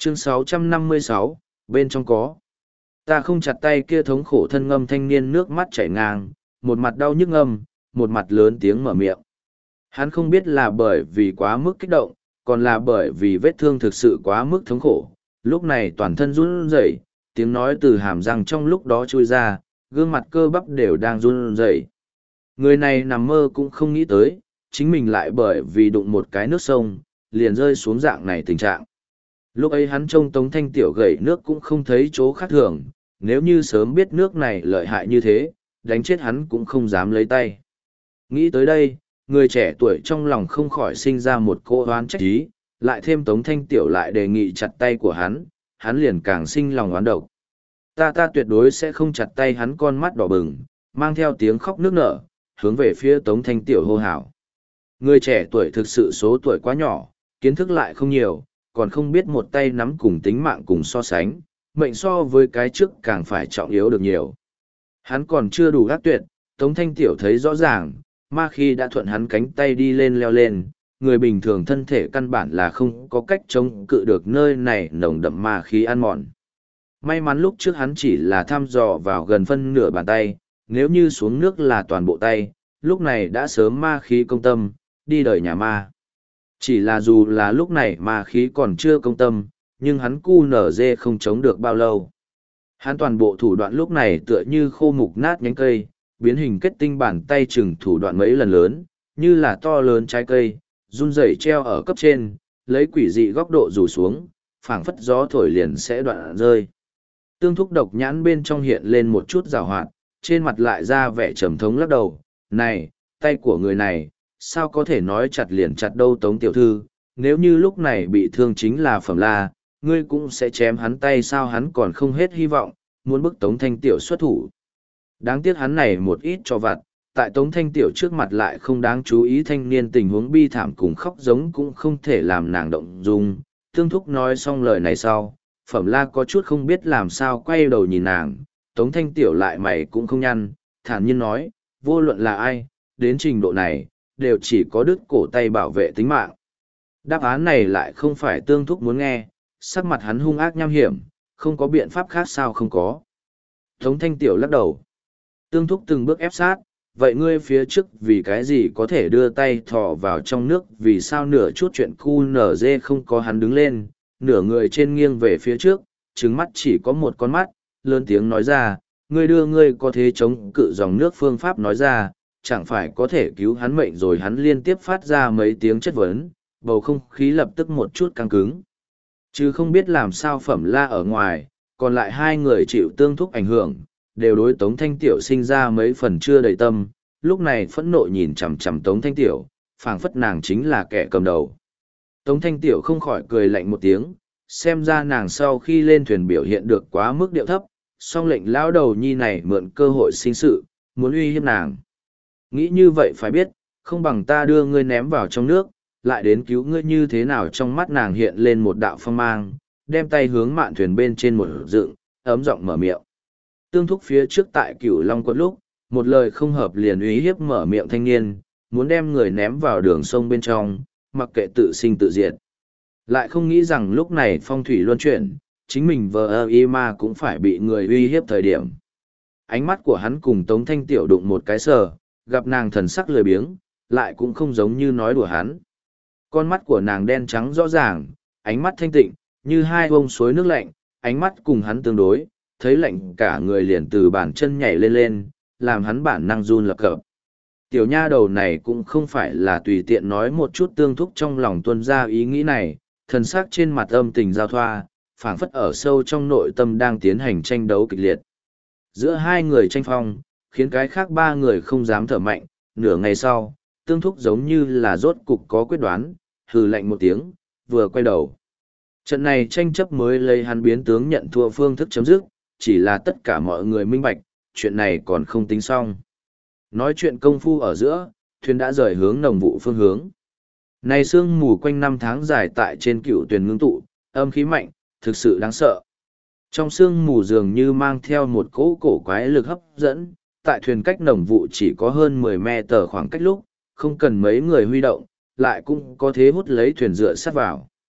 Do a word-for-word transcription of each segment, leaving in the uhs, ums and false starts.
Chương sáu trăm năm mươi sáu, bên trong có. Ta không chặt tay kia thống khổ thân ngâm thanh niên nước mắt chảy ngang, một mặt đau nhức ngâm, một mặt lớn tiếng mở miệng. Hắn không biết là bởi vì quá mức kích động, còn là bởi vì vết thương thực sự quá mức thống khổ. Lúc này toàn thân run rẩy, tiếng nói từ hàm răng trong lúc đó trôi ra, gương mặt cơ bắp đều đang run rẩy. Người này nằm mơ cũng không nghĩ tới, chính mình lại bởi vì đụng một cái nước sông, liền rơi xuống dạng này tình trạng. Lúc ấy hắn trông Tống Thanh Tiểu gầy nước cũng không thấy chỗ khác thường, nếu như sớm biết nước này lợi hại như thế, đánh chết hắn cũng không dám lấy tay. Nghĩ tới đây, người trẻ tuổi trong lòng không khỏi sinh ra một cô oán trách ý, lại thêm Tống Thanh Tiểu lại đề nghị chặt tay của hắn, hắn liền càng sinh lòng oán độc. Ta ta tuyệt đối sẽ không chặt tay hắn, con mắt đỏ bừng, mang theo tiếng khóc nức nở, hướng về phía Tống Thanh Tiểu hô hào. Người trẻ tuổi thực sự số tuổi quá nhỏ, kiến thức lại không nhiều, còn không biết một tay nắm cùng tính mạng cùng so sánh, mệnh so với cái trước càng phải trọng yếu được nhiều. Hắn còn chưa đủ ác tuyệt, Tống Thanh Tiểu thấy rõ ràng, ma khi đã thuận hắn cánh tay đi lên leo lên, người bình thường thân thể căn bản là không có cách chống cự được nơi này nồng đậm ma khí ăn mòn. May mắn lúc trước hắn chỉ là thăm dò vào gần phân nửa bàn tay, nếu như xuống nước là toàn bộ tay, lúc này đã sớm ma khí công tâm, đi đời nhà ma. Chỉ là dù là lúc này ma khí còn chưa công tâm, nhưng hắn cu nở dê không chống được bao lâu. Hắn toàn bộ thủ đoạn lúc này tựa như khô mục nát nhánh cây, biến hình kết tinh bàn tay chừng thủ đoạn mấy lần lớn, như là to lớn trái cây, run rẩy treo ở cấp trên, lấy quỷ dị góc độ rủ xuống, phảng phất gió thổi liền sẽ đoạn rơi. Tương Thúc độc nhãn bên trong hiện lên một chút rào hoạt, trên mặt lại ra vẻ trầm thống lắc đầu, này, tay của người này, sao có thể nói chặt liền chặt đâu Tống tiểu thư, nếu như lúc này bị thương chính là Phẩm La, ngươi cũng sẽ chém hắn tay sao, hắn còn không hết hy vọng, muốn bức Tống Thanh Tiểu xuất thủ. Đáng tiếc hắn này một ít cho vặt, tại Tống Thanh Tiểu trước mặt lại không đáng chú ý, thanh niên tình huống bi thảm cùng khóc giống cũng không thể làm nàng động dung. Tương Thúc nói xong lời này sau, Phẩm La có chút không biết làm sao quay đầu nhìn nàng, Tống Thanh Tiểu lại mày cũng không nhăn, thản nhiên nói, vô luận là ai, đến trình độ này, đều chỉ có đứt cổ tay bảo vệ tính mạng. Đáp án này lại không phải Tương Thúc muốn nghe, sắc mặt hắn hung ác nham hiểm, không có biện pháp khác sao không có. Tống Thanh Tiểu lắc đầu. Tương Thúc từng bước ép sát, vậy ngươi phía trước vì cái gì có thể đưa tay thò vào trong nước, vì sao nửa chút chuyện cu nở dê không có. Hắn đứng lên, nửa người trên nghiêng về phía trước, trứng mắt chỉ có một con mắt, lớn tiếng nói ra, ngươi đưa ngươi có thể chống cự dòng nước phương pháp nói ra, chẳng phải có thể cứu hắn mệnh rồi. Hắn liên tiếp phát ra mấy tiếng chất vấn, bầu không khí lập tức một chút căng cứng. Chứ không biết làm sao Phẩm La ở ngoài, còn lại hai người chịu Tương Thúc ảnh hưởng, đều đối Tống Thanh Tiểu sinh ra mấy phần chưa đầy tâm, lúc này phẫn nộ nhìn chằm chằm Tống Thanh Tiểu, phảng phất nàng chính là kẻ cầm đầu. Tống Thanh Tiểu không khỏi cười lạnh một tiếng, xem ra nàng sau khi lên thuyền biểu hiện được quá mức điệu thấp, song lệnh lão đầu nhi này mượn cơ hội sinh sự, muốn uy hiếp nàng. Nghĩ như vậy phải biết, không bằng ta đưa ngươi ném vào trong nước, lại đến cứu ngươi như thế nào. Trong mắt nàng hiện lên một đạo phong mang, đem tay hướng mạn thuyền bên trên một dựng, ấm giọng mở miệng. Tương Thúc phía trước tại Cửu Long Quận lúc, một lời không hợp liền uy hiếp mở miệng thanh niên, muốn đem người ném vào đường sông bên trong, mặc kệ tự sinh tự diệt. Lại không nghĩ rằng lúc này phong thủy luân chuyển, chính mình vờ ơ y ma cũng phải bị người uy hiếp thời điểm. Ánh mắt của hắn cùng Tống Thanh Tiểu đụng một cái sờ, gặp nàng thần sắc lười biếng, lại cũng không giống như nói đùa hắn. Con mắt của nàng đen trắng rõ ràng, ánh mắt thanh tịnh, như hai bông suối nước lạnh, ánh mắt cùng hắn tương đối, thấy lạnh cả người liền từ bàn chân nhảy lên lên, làm hắn bản năng run lập cập. Tiểu nha đầu này cũng không phải là tùy tiện nói một chút. Tương Thúc trong lòng tuôn ra ý nghĩ này, thần sắc trên mặt âm tình giao thoa, phảng phất ở sâu trong nội tâm đang tiến hành tranh đấu kịch liệt. Giữa hai người tranh phong, khiến cái khác ba người không dám thở mạnh, nửa ngày sau, Tương Thúc giống như là rốt cục có quyết đoán, hừ lạnh một tiếng, vừa quay đầu. Trận này tranh chấp mới lấy hắn biến tướng nhận thua phương thức chấm dứt, chỉ là tất cả mọi người minh bạch, chuyện này còn không tính xong. Nói chuyện công phu ở giữa, thuyền đã rời hướng Nồng Vụ phương hướng. Này sương mù quanh năm tháng dài tại trên Cựu Tuyền ngưng tụ, âm khí mạnh, thực sự đáng sợ. Trong sương mù dường như mang theo một cỗ cổ quái lực hấp dẫn, tại thuyền cách Nồng Vụ chỉ có hơn mười mét tờ khoảng cách lúc, không cần mấy người huy động, lại cũng có thế hút lấy thuyền dựa sát vào.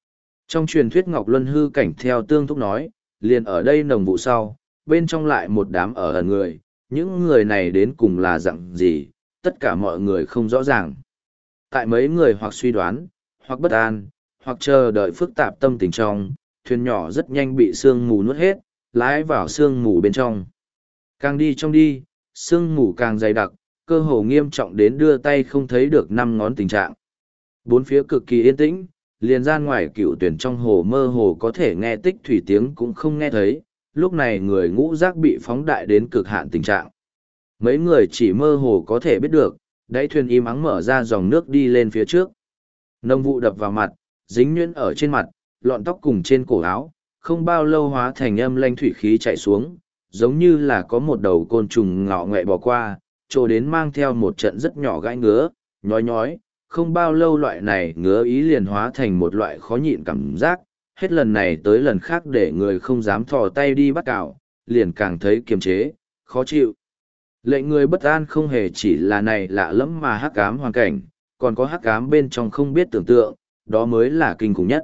Trong truyền thuyết Ngọc Luân hư cảnh theo Tương Thúc nói, liền ở đây nồng vụ sau, bên trong lại một đám ở ẩn người, những người này đến cùng là dạng gì, tất cả mọi người không rõ ràng. Tại mấy người hoặc suy đoán, hoặc bất an, hoặc chờ đợi phức tạp tâm tình trong, thuyền nhỏ rất nhanh bị sương mù nuốt hết, lái vào sương mù bên trong. Càng đi trong đi, sương mù càng dày đặc, cơ hồ nghiêm trọng đến đưa tay không thấy được năm ngón tình trạng. Bốn phía cực kỳ yên tĩnh, liền gian ngoài cựu tuyển trong hồ mơ hồ có thể nghe tích thủy tiếng cũng không nghe thấy, lúc này người ngũ giác bị phóng đại đến cực hạn tình trạng. Mấy người chỉ mơ hồ có thể biết được, đáy thuyền im ắng mở ra dòng nước đi lên phía trước. Nông vụ đập vào mặt, dính nhuyễn ở trên mặt, lọn tóc cùng trên cổ áo, không bao lâu hóa thành âm lanh thủy khí chạy xuống, giống như là có một đầu côn trùng ngọ ngoẹ bò qua, trồ đến mang theo một trận rất nhỏ gãi ngứa, nhói nhói, không bao lâu loại này ngứa ý liền hóa thành một loại khó nhịn cảm giác, hết lần này tới lần khác để người không dám thò tay đi bắt cào, liền càng thấy kiềm chế, khó chịu. Lệnh người bất an không hề chỉ là này lạ lẫm mà hắc ám hoàn cảnh, còn có hắc ám bên trong không biết tưởng tượng, đó mới là kinh khủng nhất.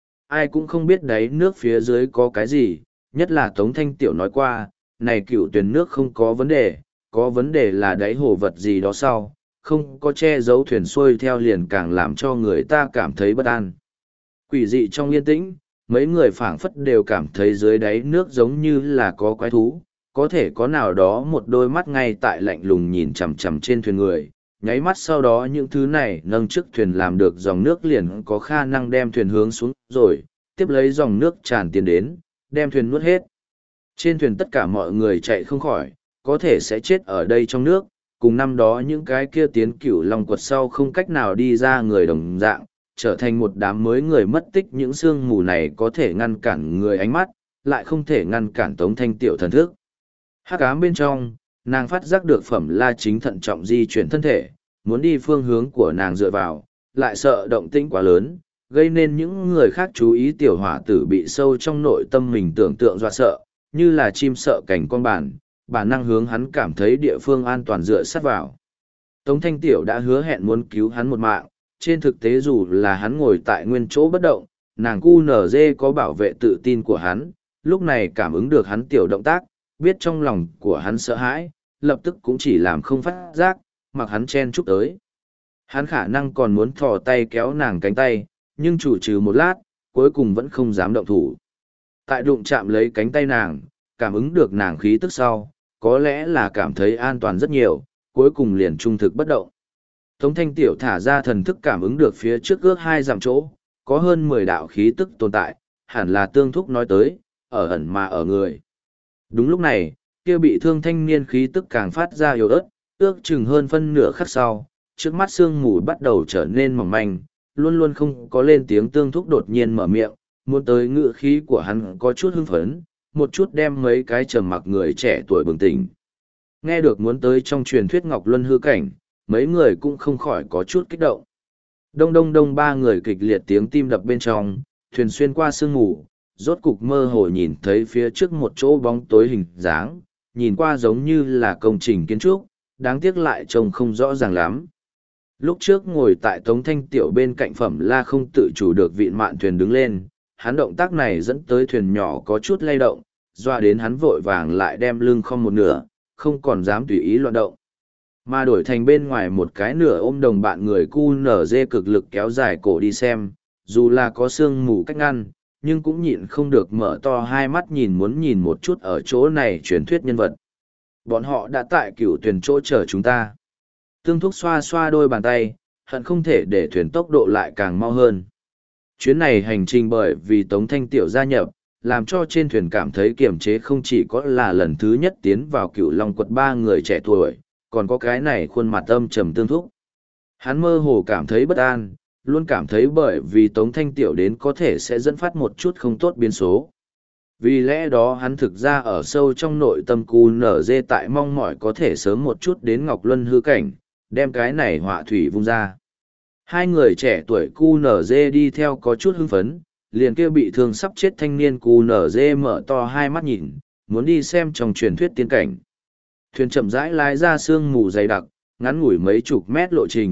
Ai cũng không biết đáy nước phía dưới có cái gì, nhất là Tống Thanh Tiểu nói qua, này cựu tuyển nước không có vấn đề, có vấn đề là đáy hồ vật gì đó sau, không có che giấu thuyền xuôi theo liền càng làm cho người ta cảm thấy bất an. Quỷ dị trong yên tĩnh, mấy người phảng phất đều cảm thấy dưới đáy nước giống như là có quái thú, có thể có nào đó một đôi mắt ngay tại lạnh lùng nhìn chằm chằm trên thuyền người, nháy mắt sau đó những thứ này nâng trước thuyền làm được dòng nước liền có khả năng đem thuyền hướng xuống rồi, tiếp lấy dòng nước tràn tiến đến, đem thuyền nuốt hết. Trên thuyền tất cả mọi người chạy không khỏi, có thể sẽ chết ở đây trong nước, cùng năm đó những cái kia tiến cửu long quật sau không cách nào đi ra người đồng dạng, trở thành một đám mới người mất tích. Những sương mù này có thể ngăn cản người ánh mắt, lại không thể ngăn cản Tống Thanh Tiểu thần thức. Hắc ám bên trong, nàng phát giác được Phẩm La chính thận trọng di chuyển thân thể, muốn đi phương hướng của nàng dựa vào, lại sợ động tĩnh quá lớn, gây nên những người khác chú ý. Tiểu hỏa tử bị sâu trong nội tâm mình tưởng tượng dọa sợ, như là chim sợ cảnh con bản, bản năng hướng hắn cảm thấy địa phương an toàn dựa sát vào. Tống Thanh Tiểu đã hứa hẹn muốn cứu hắn một mạng, trên thực tế dù là hắn ngồi tại nguyên chỗ bất động, nàng cu nở dê có bảo vệ tự tin của hắn, lúc này cảm ứng được hắn tiểu động tác, biết trong lòng của hắn sợ hãi, lập tức cũng chỉ làm không phát giác, mặc hắn chen chúc tới. Hắn khả năng còn muốn thò tay kéo nàng cánh tay, nhưng chủ trừ một lát, cuối cùng vẫn không dám động thủ. Tại đụng chạm lấy cánh tay nàng, cảm ứng được nàng khí tức sau, có lẽ là cảm thấy an toàn rất nhiều, cuối cùng liền trung thực bất động. Tống Thanh Tiểu thả ra thần thức cảm ứng được phía trước ước hai dặm chỗ, có hơn mười đạo khí tức tồn tại, hẳn là Tương Thúc nói tới, ở ẩn mà ở người. Đúng lúc này, kia bị thương thanh niên khí tức càng phát ra yếu ớt, ước chừng hơn phân nửa khắc sau, trước mắt sương mù bắt đầu trở nên mỏng manh, luôn luôn không có lên tiếng. Tương Thúc đột nhiên mở miệng, muốn tới ngự khí của hắn có chút hưng phấn, một chút đem mấy cái trầm mặc người trẻ tuổi bừng tỉnh. Nghe được muốn tới trong truyền thuyết Ngọc Luân hư cảnh, mấy người cũng không khỏi có chút kích động. Đông đông đông, ba người kịch liệt tiếng tim đập bên trong, thuyền xuyên qua sương mù, rốt cục mơ hồ nhìn thấy phía trước một chỗ bóng tối hình dáng, nhìn qua giống như là công trình kiến trúc, đáng tiếc lại trông không rõ ràng lắm. Lúc trước ngồi tại Tống Thanh Tiểu bên cạnh Phẩm La không tự chủ được vịn mạn thuyền đứng lên, hắn động tác này dẫn tới thuyền nhỏ có chút lay động, doa đến hắn vội vàng lại đem lưng không một nửa, không còn dám tùy ý loạn động. Mà đổi thành bên ngoài một cái nửa ôm đồng bạn người cu nở dê cực lực kéo dài cổ đi xem, dù là có sương mù cách ngăn, nhưng cũng nhịn không được mở to hai mắt nhìn, muốn nhìn một chút ở chỗ này truyền thuyết nhân vật. Bọn họ đã tại cửu thuyền chỗ chờ chúng ta. Tương Thúc xoa xoa đôi bàn tay, hận không thể để thuyền tốc độ lại càng mau hơn. Chuyến này hành trình bởi vì Tống Thanh Tiểu gia nhập, làm cho trên thuyền cảm thấy kiềm chế, không chỉ có là lần thứ nhất tiến vào cửu long quật ba người trẻ tuổi, còn có cái này khuôn mặt âm trầm Tương Thúc. Hắn mơ hồ cảm thấy bất an, luôn cảm thấy bởi vì Tống Thanh Tiểu đến có thể sẽ dẫn phát một chút không tốt biến số. Vì lẽ đó hắn thực ra ở sâu trong nội tâm cu nở dê tại mong mỏi có thể sớm một chút đến Ngọc Luân hư cảnh, đem cái này họa thủy vung ra. Hai người trẻ tuổi cu nở dê đi theo có chút hưng phấn, liền kia bị thương sắp chết thanh niên cu nở dê mở to hai mắt nhìn, muốn đi xem trong truyền thuyết tiên cảnh. Thuyền chậm rãi lái ra sương mù dày đặc, ngắn ngủi mấy chục mét lộ trình,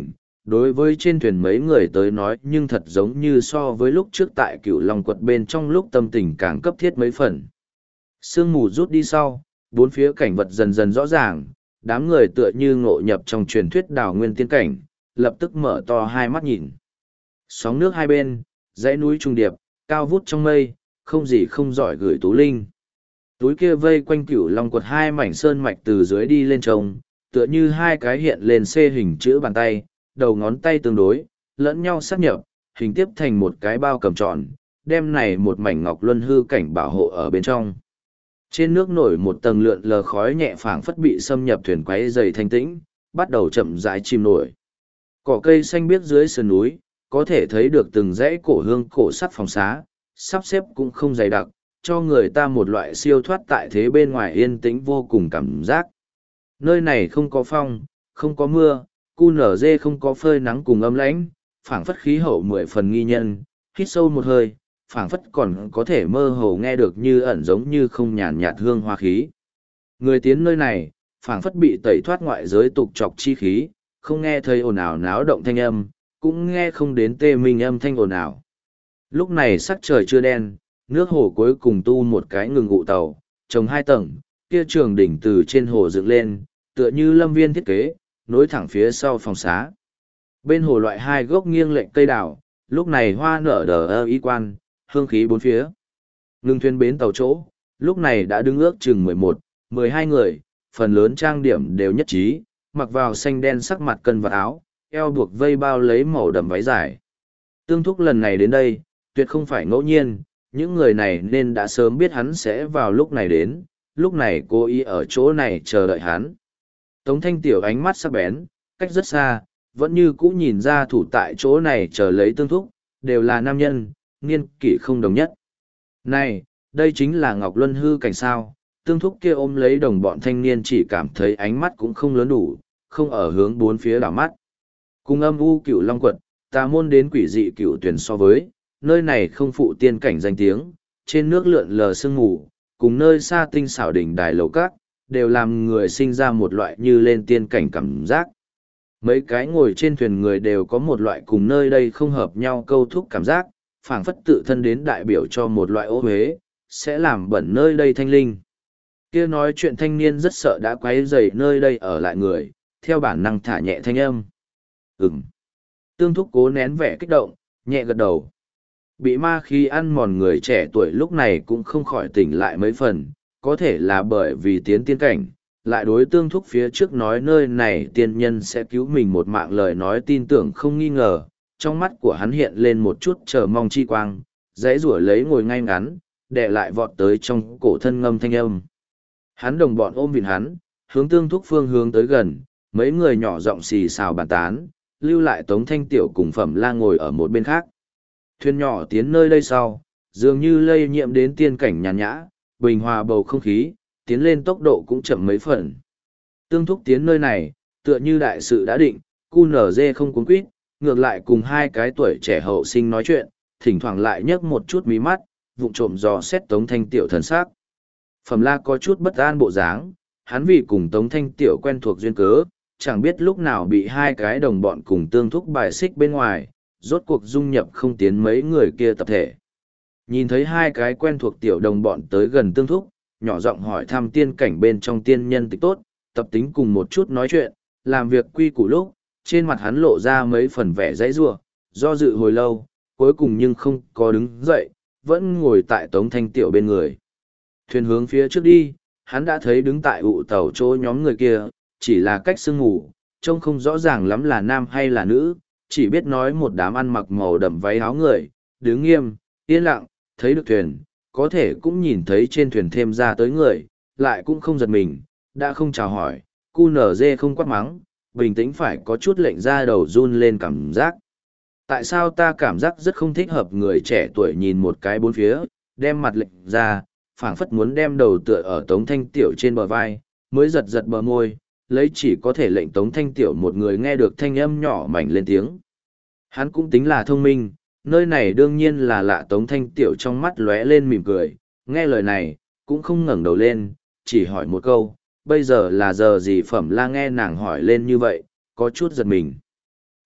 đối với trên thuyền mấy người tới nói nhưng thật giống như so với lúc trước tại Cửu Long quật bên trong lúc tâm tình càng cấp thiết mấy phần. Sương mù rút đi sau, bốn phía cảnh vật dần dần rõ ràng, đám người tựa như ngộ nhập trong truyền thuyết đảo nguyên tiên cảnh, lập tức mở to hai mắt nhìn. Sóng nước hai bên, dãy núi trung điệp, cao vút trong mây, không gì không giỏi gửi Tú Linh. Túi kia vây quanh Cửu Long quật hai mảnh sơn mạch từ dưới đi lên trông, tựa như hai cái hiện lên xê hình chữ bàn tay, đầu ngón tay tương đối, lẫn nhau sát nhập, hình tiếp thành một cái bao cầm tròn, đem này một mảnh ngọc luân hư cảnh bảo hộ ở bên trong. Trên nước nổi một tầng lượn lờ khói nhẹ phảng phất bị xâm nhập thuyền quấy dày thanh tĩnh, bắt đầu chậm rãi chìm nổi. Cỏ cây xanh biếc dưới sườn núi, có thể thấy được từng dãy cổ hương cổ sắt phòng xá, sắp xếp cũng không dày đặc, cho người ta một loại siêu thoát tại thế bên ngoài yên tĩnh vô cùng cảm giác. Nơi này không có phong, không có mưa, cu nở dê không có phơi nắng cùng âm lãnh, phảng phất khí hậu mười phần nghi nhân, hít sâu một hơi, phảng phất còn có thể mơ hồ nghe được như ẩn giống như không nhàn nhạt hương hoa khí. Người tiến nơi này, phảng phất bị tẩy thoát ngoại giới tục trọc chi khí, không nghe thấy ồn ào náo động thanh âm, cũng nghe không đến tê minh âm thanh ồn ào. Lúc này sắc trời chưa đen, nước hồ cuối cùng tu một cái ngừng ngụ tàu, trồng hai tầng, kia trường đỉnh từ trên hồ dựng lên, tựa như lâm viên thiết kế, nối thẳng phía sau phòng xá. Bên hồ loại hai gốc nghiêng lệch cây đào, lúc này hoa nở đờ ơ y quan, hương khí bốn phía. Ngưng thuyền bến tàu chỗ, lúc này đã đứng ước chừng mười một, mười hai người, phần lớn trang điểm đều nhất trí, mặc vào xanh đen sắc mặt cân vật áo, eo buộc vây bao lấy màu đầm váy dài. Tương Thúc lần này đến đây, tuyệt không phải ngẫu nhiên, những người này nên đã sớm biết hắn sẽ vào lúc này đến, lúc này cố ý ở chỗ này chờ đợi hắn. Tống Thanh Tiểu ánh mắt sắc bén, cách rất xa, vẫn như cũ nhìn ra thủ tại chỗ này chờ lấy Tương Thúc, đều là nam nhân, niên kỷ không đồng nhất. Này, đây chính là Ngọc Luân hư cảnh sao, Tương Thúc kia ôm lấy đồng bọn thanh niên chỉ cảm thấy ánh mắt cũng không lớn đủ, không ở hướng bốn phía đảo mắt. Cùng âm u Cửu Long quật, tà môn đến quỷ dị cửu tuyển so với, nơi này không phụ tiên cảnh danh tiếng, trên nước lượn lờ sương mù, cùng nơi xa tinh xảo đỉnh đài lầu các, đều làm người sinh ra một loại như lên tiên cảnh cảm giác. Mấy cái ngồi trên thuyền người đều có một loại cùng nơi đây không hợp nhau câu thúc cảm giác, phảng phất tự thân đến đại biểu cho một loại ô huế, sẽ làm bẩn nơi đây thanh linh. Kia nói chuyện thanh niên rất sợ đã quấy rầy nơi đây ở lại người, theo bản năng thả nhẹ thanh âm. Ừm. Tương Thúc cố nén vẻ kích động, nhẹ gật đầu. Bị ma khí ăn mòn người trẻ tuổi lúc này cũng không khỏi tỉnh lại mấy phần, có thể là bởi vì tiến tiên cảnh, lại đối Tương Thúc phía trước nói nơi này tiên nhân sẽ cứu mình một mạng lời nói tin tưởng không nghi ngờ, trong mắt của hắn hiện lên một chút chờ mong chi quang, dãy rủa lấy ngồi ngay ngắn, đè lại vọt tới trong cổ thân ngâm thanh âm. Hắn đồng bọn ôm vịn hắn, hướng Tương Thúc phương hướng tới gần, mấy người nhỏ giọng xì xào bàn tán, lưu lại Tống Thanh Tiểu cùng Phẩm La ngồi ở một bên khác. Thuyền nhỏ tiến nơi đây sau, dường như lây nhiễm đến tiên cảnh nhàn nhã, bình hòa bầu không khí, tiến lên tốc độ cũng chậm mấy phần. Tương Thúc tiến nơi này, tựa như đại sự đã định, cu nở dê không cuốn quýt, ngược lại cùng hai cái tuổi trẻ hậu sinh nói chuyện, thỉnh thoảng lại nhấc một chút mí mắt, vụng trộm dò xét Tống Thanh Tiểu thần sắc. Phẩm La có chút bất an bộ dáng, hắn vì cùng Tống Thanh Tiểu quen thuộc duyên cớ, chẳng biết lúc nào bị hai cái đồng bọn cùng Tương Thúc bài xích bên ngoài, rốt cuộc dung nhập không tiến mấy người kia tập thể. Nhìn thấy hai cái quen thuộc tiểu đồng bọn tới gần Tương Thúc, nhỏ giọng hỏi thăm tiên cảnh bên trong tiên nhân tịch tốt, tập tính cùng một chút nói chuyện, làm việc quy củ lúc, trên mặt hắn lộ ra mấy phần vẻ dãy rủa, do dự hồi lâu, cuối cùng nhưng không có đứng dậy, vẫn ngồi tại Tống Thanh Tiểu bên người. Thuyền hướng phía trước đi, hắn đã thấy đứng tại ụ tàu chỗ nhóm người kia, chỉ là cách sương mù, trông không rõ ràng lắm là nam hay là nữ, chỉ biết nói một đám ăn mặc màu đậm váy áo người, đứng nghiêm, yên lặng, thấy được thuyền, có thể cũng nhìn thấy trên thuyền thêm ra tới người, lại cũng không giật mình, đã không chào hỏi, cu nở dê không quát mắng, bình tĩnh phải có chút lệnh ra đầu run lên cảm giác. Tại sao ta cảm giác rất không thích hợp người trẻ tuổi nhìn một cái bốn phía, đem mặt lệnh ra, phảng phất muốn đem đầu tựa ở Tống Thanh Tiểu trên bờ vai, mới giật giật bờ môi, lấy chỉ có thể lệnh Tống Thanh Tiểu một người nghe được thanh âm nhỏ mảnh lên tiếng. Hắn cũng tính là thông minh, nơi này đương nhiên là lạ. Tống Thanh Tiểu trong mắt lóe lên mỉm cười, nghe lời này, cũng không ngẩng đầu lên, chỉ hỏi một câu, bây giờ là giờ gì? Phẩm La nghe nàng hỏi lên như vậy, có chút giật mình.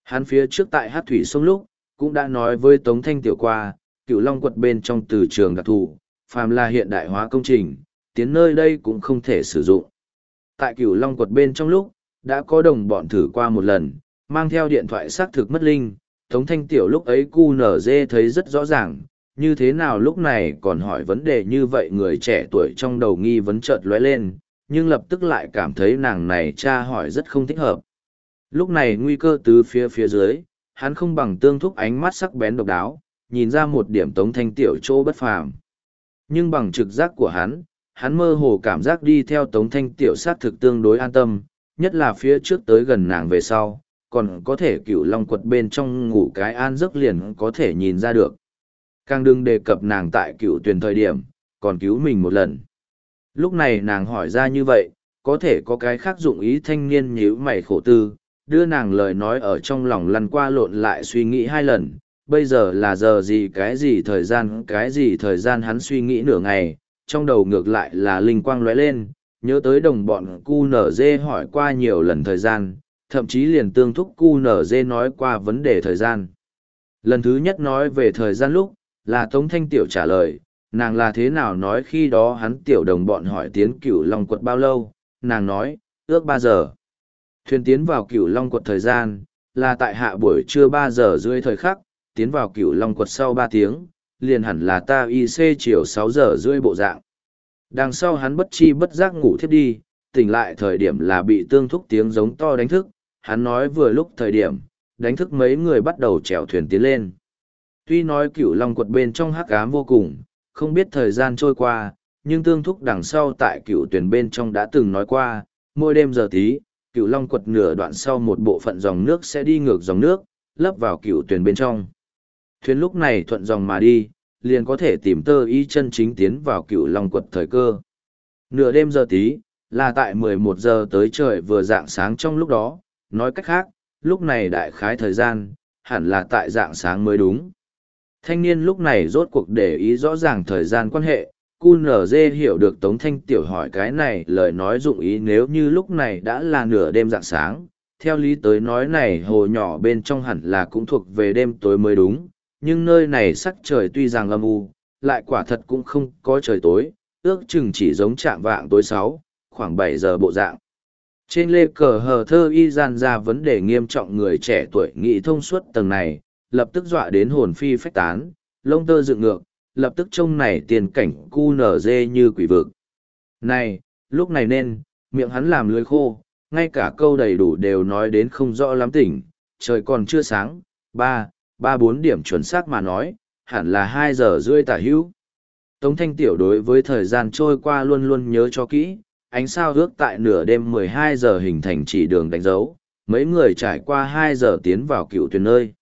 Hắn phía trước tại hát thủy sông lúc, cũng đã nói với Tống Thanh Tiểu qua, cựu long quật bên trong từ trường đặc thù, phàm là hiện đại hóa công trình, tiến nơi đây cũng không thể sử dụng. Tại cựu long quật bên trong lúc, đã có đồng bọn thử qua một lần, mang theo điện thoại xác thực mất linh, Tống Thanh Tiểu lúc ấy cu nở dê thấy rất rõ ràng, như thế nào lúc này còn hỏi vấn đề như vậy người trẻ tuổi trong đầu nghi vấn chợt lóe lên, nhưng lập tức lại cảm thấy nàng này tra hỏi rất không thích hợp. Lúc này nguy cơ từ phía phía dưới, hắn không bằng tương thúc ánh mắt sắc bén độc đáo, nhìn ra một điểm Tống Thanh Tiểu chỗ bất phàm. Nhưng bằng trực giác của hắn, hắn mơ hồ cảm giác đi theo Tống Thanh Tiểu sát thực tương đối an tâm, nhất là phía trước tới gần nàng về sau, còn có thể cựu long quật bên trong ngủ cái an giấc liền có thể nhìn ra được. Càng đừng đề cập nàng tại cựu tuyển thời điểm, còn cứu mình một lần. Lúc này nàng hỏi ra như vậy, có thể có cái khác dụng ý thanh niên nhíu mày khổ tư, đưa nàng lời nói ở trong lòng lăn qua lộn lại suy nghĩ hai lần. Bây giờ là giờ gì cái gì thời gian cái gì thời gian hắn suy nghĩ nửa ngày, trong đầu ngược lại là linh quang lóe lên, nhớ tới đồng bọn cu nở dê hỏi qua nhiều lần thời gian, thậm chí liền tương thúc cu nở dê nói qua vấn đề thời gian. Lần thứ nhất nói về thời gian lúc, là Tống Thanh Tiểu trả lời, nàng là thế nào nói khi đó hắn tiểu đồng bọn hỏi tiến cửu long quật bao lâu, nàng nói, ước ba giờ. Thuyền tiến vào cửu long quật thời gian, là tại hạ buổi trưa ba giờ rưỡi thời khắc, tiến vào cửu long quật sau ba tiếng, liền hẳn là ta i xê chiều sáu giờ rưỡi bộ dạng. Đằng sau hắn bất chi bất giác ngủ thiếp đi, tỉnh lại thời điểm là bị tương thúc tiếng giống to đánh thức, hắn nói vừa lúc thời điểm, đánh thức mấy người bắt đầu chèo thuyền tiến lên. Tuy nói cửu long quật bên trong hắc ám vô cùng, không biết thời gian trôi qua, nhưng tương thúc đằng sau tại cửu tuyển bên trong đã từng nói qua, mỗi đêm giờ tí, cửu long quật nửa đoạn sau một bộ phận dòng nước sẽ đi ngược dòng nước, lấp vào cửu tuyển bên trong. Thuyền lúc này thuận dòng mà đi, liền có thể tìm tơ y chân chính tiến vào cửu long quật thời cơ. Nửa đêm giờ tí, là tại mười một giờ tới trời vừa rạng sáng trong lúc đó, nói cách khác, lúc này đại khái thời gian, hẳn là tại rạng sáng mới đúng. Thanh niên lúc này rốt cuộc để ý rõ ràng thời gian quan hệ, cu nở dê hiểu được Tống Thanh Tiểu hỏi cái này lời nói dụng ý nếu như lúc này đã là nửa đêm rạng sáng, theo lý tới nói này hồ nhỏ bên trong hẳn là cũng thuộc về đêm tối mới đúng, nhưng nơi này sắc trời tuy rằng âm u, lại quả thật cũng không có trời tối, ước chừng chỉ giống chạm vạng tối sáu, khoảng bảy giờ bộ dạng. Trên lê cờ hờ thơ y gian ra vấn đề nghiêm trọng người trẻ tuổi nghĩ thông suốt tầng này, lập tức dọa đến hồn phi phách tán, lông tơ dựng ngược, lập tức trông này tiền cảnh cu nở dê như quỷ vực. Này, lúc này nên, miệng hắn làm lưới khô, ngay cả câu đầy đủ đều nói đến không rõ lắm tỉnh, trời còn chưa sáng, ba, ba bốn điểm chuẩn xác mà nói, hẳn là hai giờ rưỡi tả hữu. Tống Thanh Tiểu đối với thời gian trôi qua luôn luôn nhớ cho kỹ, ánh sao ước tại nửa đêm mười hai giờ hình thành chỉ đường đánh dấu, mấy người trải qua hai giờ tiến vào cựu tuyển nơi.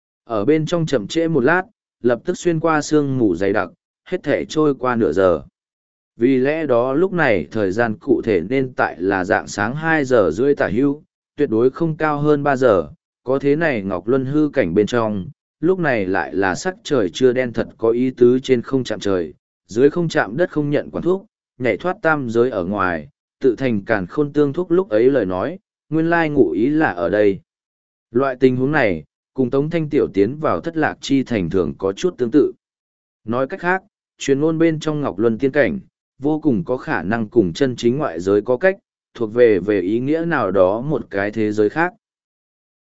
Ở bên trong chậm trễ một lát, lập tức xuyên qua sương mù dày đặc, hết thể trôi qua nửa giờ. Vì lẽ đó lúc này thời gian cụ thể nên tại là dạng sáng hai giờ rưỡi tả hữu, tuyệt đối không cao hơn ba giờ, có thế này Ngọc Luân hư cảnh bên trong, lúc này lại là sắc trời chưa đen thật có ý tứ trên không chạm trời, dưới không chạm đất không nhận quản thuốc, nhảy thoát tam giới ở ngoài, tự thành càn khôn tương thúc lúc ấy lời nói, nguyên lai ngụ ý là ở đây. Loại tình huống này, cùng Tống Thanh Tiểu tiến vào thất lạc chi thành thường có chút tương tự. Nói cách khác, truyền ngôn bên trong Ngọc Luân tiên cảnh, vô cùng có khả năng cùng chân chính ngoại giới có cách, thuộc về về ý nghĩa nào đó một cái thế giới khác.